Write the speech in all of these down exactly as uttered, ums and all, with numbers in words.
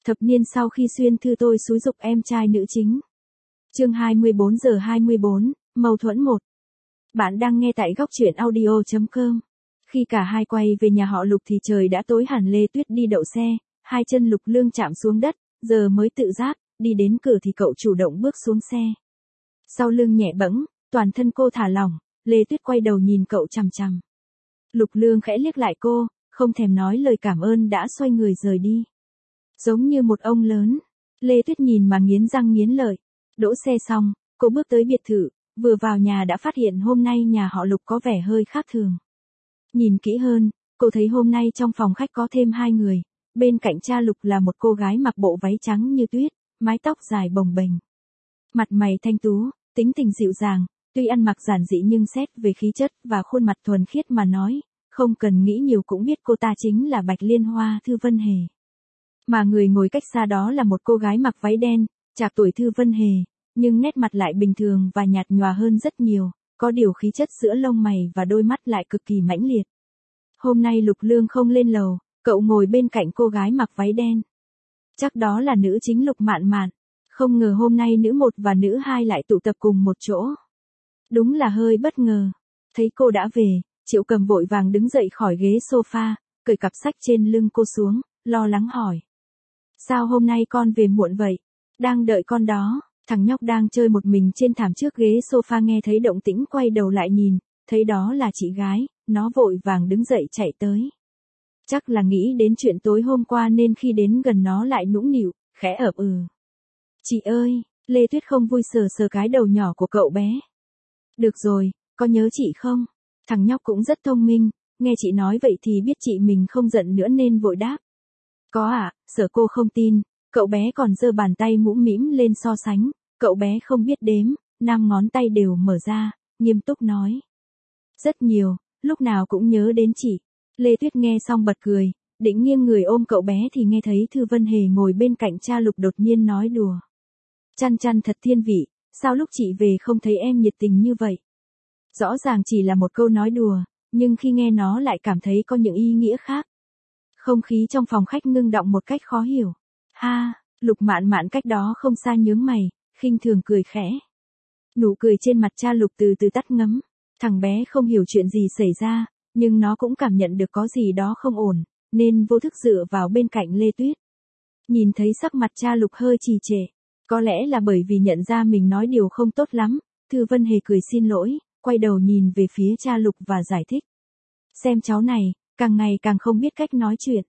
Thập niên sau khi xuyên thư tôi xúi giục em trai nữ chính. Chương hai mươi bốn giờ hai mươi bốn, mâu thuẫn một. Bạn đang nghe tại góc truyện audio chấm com. Khi cả hai quay về nhà họ Lục thì trời đã tối hẳn. Lê Tuyết đi đậu xe, hai chân Lục Lương chạm xuống đất, giờ mới tự giác, đi đến cửa thì cậu chủ động bước xuống xe. Sau lưng nhẹ bẫng, toàn thân cô thả lỏng, Lê Tuyết quay đầu nhìn cậu chằm chằm. Lục Lương khẽ liếc lại cô, không thèm nói lời cảm ơn đã xoay người rời đi. Giống như một ông lớn, Lê Tuyết nhìn mà nghiến răng nghiến lợi. Đỗ xe xong, cô bước tới biệt thự, vừa vào nhà đã phát hiện hôm nay nhà họ Lục có vẻ hơi khác thường. Nhìn kỹ hơn, cô thấy hôm nay trong phòng khách có thêm hai người, bên cạnh cha Lục là một cô gái mặc bộ váy trắng như tuyết, mái tóc dài bồng bềnh. Mặt mày thanh tú, tính tình dịu dàng, tuy ăn mặc giản dị nhưng xét về khí chất và khuôn mặt thuần khiết mà nói, không cần nghĩ nhiều cũng biết cô ta chính là Bạch Liên Hoa Thư Vân Hề. Mà người ngồi cách xa đó là một cô gái mặc váy đen, trạc tuổi Thư Vân Hề, nhưng nét mặt lại bình thường và nhạt nhòa hơn rất nhiều, có điều khí chất giữa lông mày và đôi mắt lại cực kỳ mãnh liệt. Hôm nay Lục Lương không lên lầu, cậu ngồi bên cạnh cô gái mặc váy đen. Chắc đó là nữ chính Lục Mạn Mạn, không ngờ hôm nay nữ một và nữ hai lại tụ tập cùng một chỗ. Đúng là hơi bất ngờ. Thấy cô đã về, Triệu Cầm vội vàng đứng dậy khỏi ghế sofa, cởi cặp sách trên lưng cô xuống, lo lắng hỏi. Sao hôm nay con về muộn vậy? Đang đợi con đó. Thằng nhóc đang chơi một mình trên thảm trước ghế sofa nghe thấy động tĩnh quay đầu lại nhìn, thấy đó là chị gái, nó vội vàng đứng dậy chạy tới. Chắc là nghĩ đến chuyện tối hôm qua nên khi đến gần nó lại nũng nịu, khẽ ợp ừ. Chị ơi, Lê Tuyết không vui sờ sờ cái đầu nhỏ của cậu bé. Được rồi, có nhớ chị không? Thằng nhóc cũng rất thông minh, nghe chị nói vậy thì biết chị mình không giận nữa nên vội đáp. Có ạ, à, sợ cô không tin, cậu bé còn giơ bàn tay mũm mĩm lên so sánh, cậu bé không biết đếm, năm ngón tay đều mở ra, nghiêm túc nói. Rất nhiều, lúc nào cũng nhớ đến chị. Lê Tuyết nghe xong bật cười, định nghiêng người ôm cậu bé thì nghe thấy Thư Vân Hề ngồi bên cạnh cha Lục đột nhiên nói đùa. Chăn chăn thật thiên vị, sao lúc chị về không thấy em nhiệt tình như vậy? Rõ ràng chỉ là một câu nói đùa, nhưng khi nghe nó lại cảm thấy có những ý nghĩa khác. Không khí trong phòng khách ngưng đọng một cách khó hiểu. Ha, Lục Mạn Mạn cách đó không xa nhướng mày, khinh thường cười khẽ. Nụ cười trên mặt cha Lục từ từ tắt ngấm. Thằng bé không hiểu chuyện gì xảy ra, nhưng nó cũng cảm nhận được có gì đó không ổn, nên vô thức dựa vào bên cạnh Lê Tuyết. Nhìn thấy sắc mặt cha Lục hơi trì trệ, có lẽ là bởi vì nhận ra mình nói điều không tốt lắm, Thư Vân Hề cười xin lỗi, quay đầu nhìn về phía cha Lục và giải thích. Xem cháu này, càng ngày càng không biết cách nói chuyện.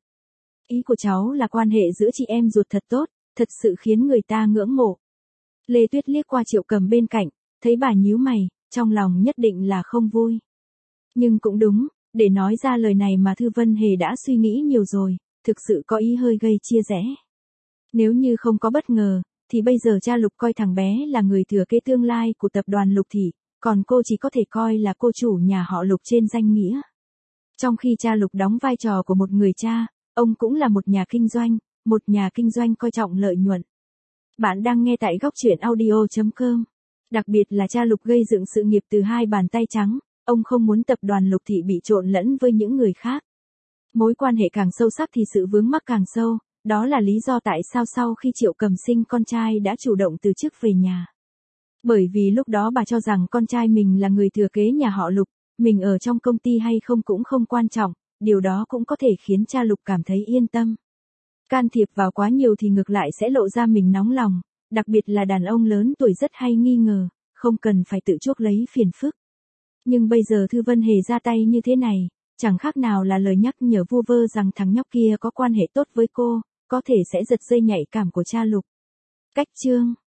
Ý của cháu là quan hệ giữa chị em ruột thật tốt, thật sự khiến người ta ngưỡng mộ. Lê Tuyết liếc qua Triệu Cầm bên cạnh, thấy bà nhíu mày, trong lòng nhất định là không vui. Nhưng cũng đúng, để nói ra lời này mà Thư Vân Hề đã suy nghĩ nhiều rồi, thực sự có ý hơi gây chia rẽ. Nếu như không có bất ngờ, thì bây giờ cha Lục coi thằng bé là người thừa kế tương lai của tập đoàn Lục Thị, còn cô chỉ có thể coi là cô chủ nhà họ Lục trên danh nghĩa. Trong khi cha Lục đóng vai trò của một người cha, ông cũng là một nhà kinh doanh, một nhà kinh doanh coi trọng lợi nhuận. Bạn đang nghe tại góc truyện audio chấm com. Đặc biệt là cha Lục gây dựng sự nghiệp từ hai bàn tay trắng, ông không muốn tập đoàn Lục Thị bị trộn lẫn với những người khác. Mối quan hệ càng sâu sắc thì sự vướng mắc càng sâu, đó là lý do tại sao sau khi Triệu Cầm sinh con trai đã chủ động từ chức về nhà. Bởi vì lúc đó bà cho rằng con trai mình là người thừa kế nhà họ Lục, mình ở trong công ty hay không cũng không quan trọng, điều đó cũng có thể khiến cha Lục cảm thấy yên tâm. Can thiệp vào quá nhiều thì ngược lại sẽ lộ ra mình nóng lòng, đặc biệt là đàn ông lớn tuổi rất hay nghi ngờ, không cần phải tự chuốc lấy phiền phức. Nhưng bây giờ Thư Vân Hề ra tay như thế này, chẳng khác nào là lời nhắc nhở vu vơ rằng thằng nhóc kia có quan hệ tốt với cô, có thể sẽ giật dây nhạy cảm của cha Lục. Cách chương